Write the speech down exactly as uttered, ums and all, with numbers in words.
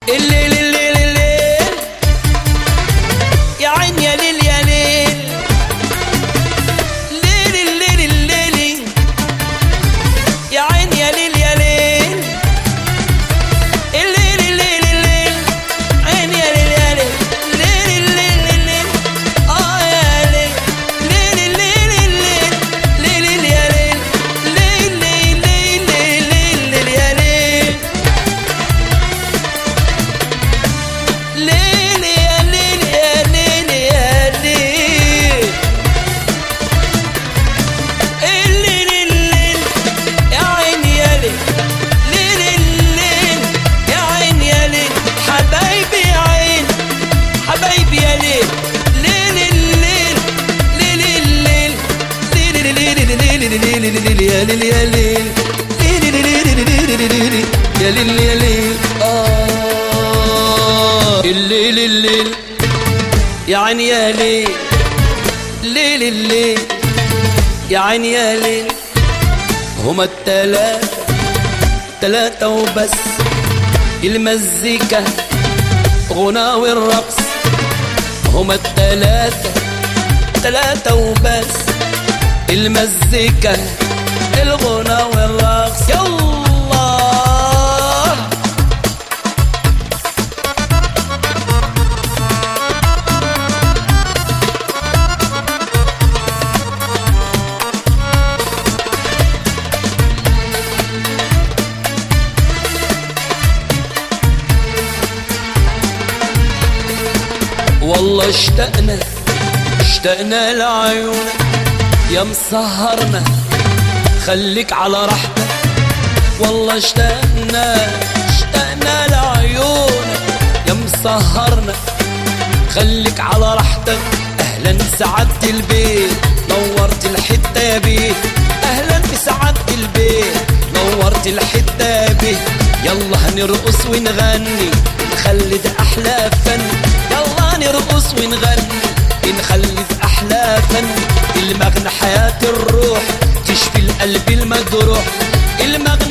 الليل الليل الليل يا عين يا ليل يا ليل ليل الليل الليل يا عين يا ليل يا ليل الليل الليل الليل عين يا ليل يا ليل ليل الليل الليل اه يا ليل ليل الليل الليل ليل يا ليل ليل ليل ليل ليل يا ليل ليل يا ليل يا ليل يا ليل الليل الليل يا عين يا ليل ليل الليل يا عين يا ليل حبايبي يا عين حبايبي يا ليل ليل الليل ليل الليل ليل ليل ليل ليل يا ليل يا ليل ليل ليل ليل يا ليل يا ليل آه الليل الليل يا عين يا ليل ليل الليل يا عين يا ليل هما التلاتة تلاتة وبس المزيكا غنى والرقص هما التلاتة تلاتة وبس المزيكا الغنى والرقص يلا والله اشتقنا اشتقنا لعيونك يا مسهرنا خليك على راحتك والله اشتقنا اشتقنا لعيونك يا مسهرنا خليك على راحتك اهلا بسعادة البيت نورت الحتة يا بيه اهلا بسعادة البيت نورت الحتة يا بيه يلا هنرقص ونغني نخلد احلى فن يلا نرقص ونغني نخلد احلى فن المغنى حياة الروح تشفي القلب المجروح المغنى